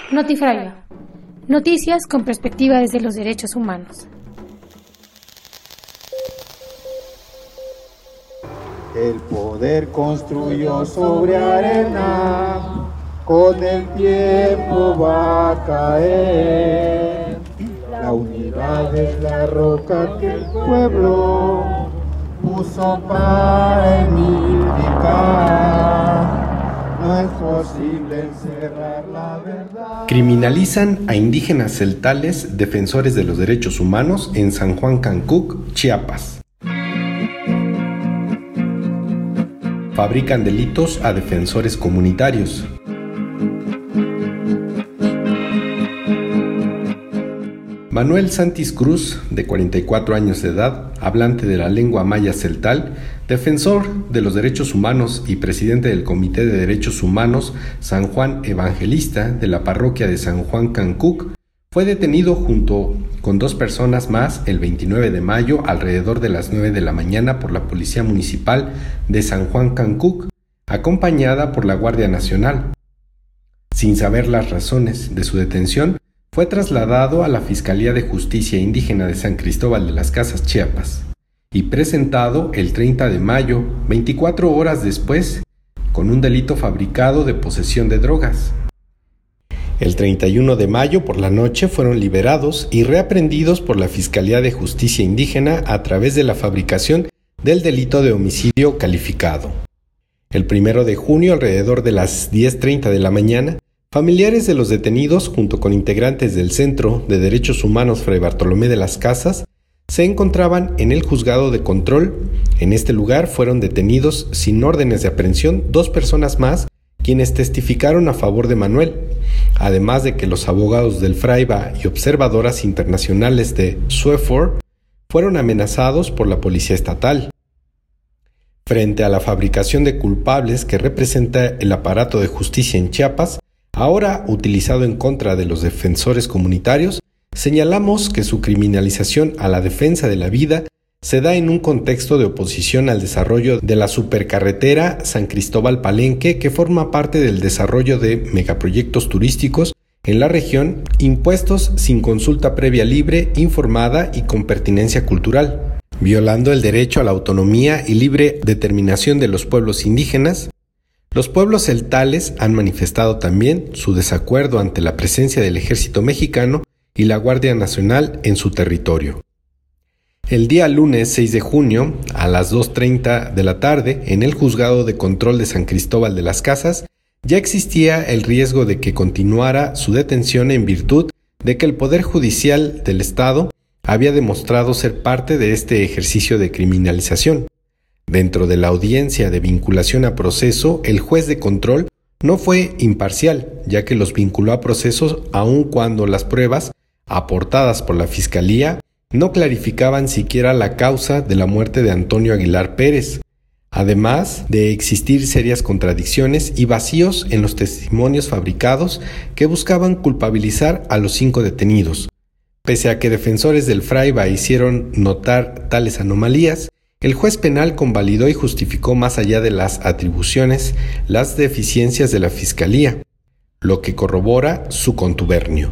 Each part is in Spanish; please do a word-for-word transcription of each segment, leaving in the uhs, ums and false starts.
Notifraiva. Noticias con perspectiva desde los derechos humanos. El poder construyó sobre arena, con el tiempo va a caer. La unidad es la roca que el pueblo puso para unificar. No es posible encerrar la verdad. Criminalizan a indígenas celtales defensores de los derechos humanos en San Juan Cancuc, Chiapas. Fabrican delitos a defensores comunitarios. Manuel Santis Cruz, de cuarenta y cuatro años de edad, hablante de la lengua maya celtal, defensor de los derechos humanos y presidente del Comité de Derechos Humanos San Juan Evangelista de la parroquia de San Juan Cancuc, fue detenido junto con dos personas más el veintinueve de mayo alrededor de las nueve de la mañana por la Policía Municipal de San Juan Cancuc, acompañada por la Guardia Nacional. Sin saber las razones de su detención, fue trasladado a la Fiscalía de Justicia Indígena de San Cristóbal de las Casas, Chiapas, y presentado el treinta de mayo, veinticuatro horas después, con un delito fabricado de posesión de drogas. El treinta y uno de mayo por la noche fueron liberados y reaprendidos por la Fiscalía de Justicia Indígena a través de la fabricación del delito de homicidio calificado. El primero de junio, alrededor de las diez treinta de la mañana, familiares de los detenidos, junto con integrantes del Centro de Derechos Humanos Fray Bartolomé de las Casas, se encontraban en el juzgado de control. En este lugar fueron detenidos sin órdenes de aprehensión dos personas más, quienes testificaron a favor de Manuel, además de que los abogados del Fraiba y observadoras internacionales de SUEFOR fueron amenazados por la policía estatal. Frente a la fabricación de culpables que representa el aparato de justicia en Chiapas, ahora utilizado en contra de los defensores comunitarios, señalamos que su criminalización a la defensa de la vida se da en un contexto de oposición al desarrollo de la supercarretera San Cristóbal-Palenque, que forma parte del desarrollo de megaproyectos turísticos en la región, impuestos sin consulta previa libre, informada y con pertinencia cultural, violando el derecho a la autonomía y libre determinación de los pueblos indígenas. Los pueblos celtales han manifestado también su desacuerdo ante la presencia del ejército mexicano y la Guardia Nacional en su territorio. El día lunes seis de junio, a las dos treinta de la tarde, en el Juzgado de Control de San Cristóbal de las Casas, ya existía el riesgo de que continuara su detención en virtud de que el Poder Judicial del Estado había demostrado ser parte de este ejercicio de criminalización. Dentro de la audiencia de vinculación a proceso, el juez de control no fue imparcial, ya que los vinculó a procesos aun cuando las pruebas aportadas por la Fiscalía no clarificaban siquiera la causa de la muerte de Antonio Aguilar Pérez, además de existir serias contradicciones y vacíos en los testimonios fabricados que buscaban culpabilizar a los cinco detenidos. Pese a que defensores del Fraiba hicieron notar tales anomalías, el juez penal convalidó y justificó más allá de las atribuciones las deficiencias de la Fiscalía, lo que corrobora su contubernio.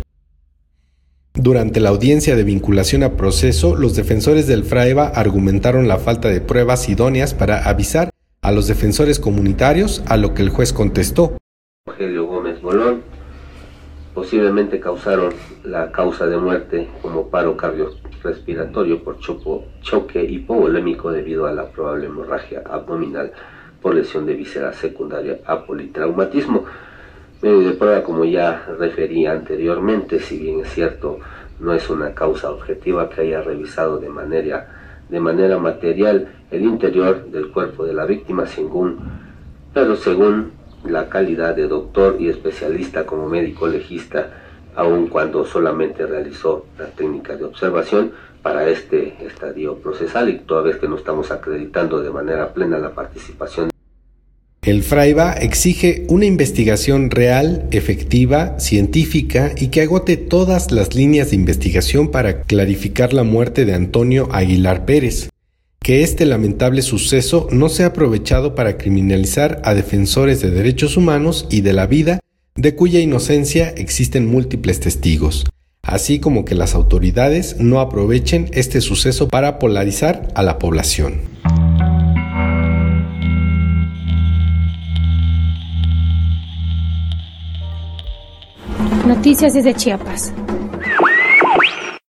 Durante la audiencia de vinculación a proceso, los defensores del Fraiba argumentaron la falta de pruebas idóneas para avisar a los defensores comunitarios, a lo que el juez contestó. Rogelio Gómez Bolón posiblemente causaron la causa de muerte como paro cardiorrespiratorio por chopo, choque hipovolémico debido a la probable hemorragia abdominal por lesión de víscera secundaria a politraumatismo. Medio de prueba, como ya referí anteriormente, si bien es cierto, no es una causa objetiva que haya revisado de manera, de manera material el interior del cuerpo de la víctima, según, pero según la calidad de doctor y especialista como médico legista, aun cuando solamente realizó la técnica de observación para este estadio procesal y toda vez que no estamos acreditando de manera plena la participación. El Fraiba exige una investigación real, efectiva, científica y que agote todas las líneas de investigación para clarificar la muerte de Antonio Aguilar Pérez. Que este lamentable suceso no sea aprovechado para criminalizar a defensores de derechos humanos y de la vida de cuya inocencia existen múltiples testigos, así como que las autoridades no aprovechen este suceso para polarizar a la población. Noticias desde Chiapas.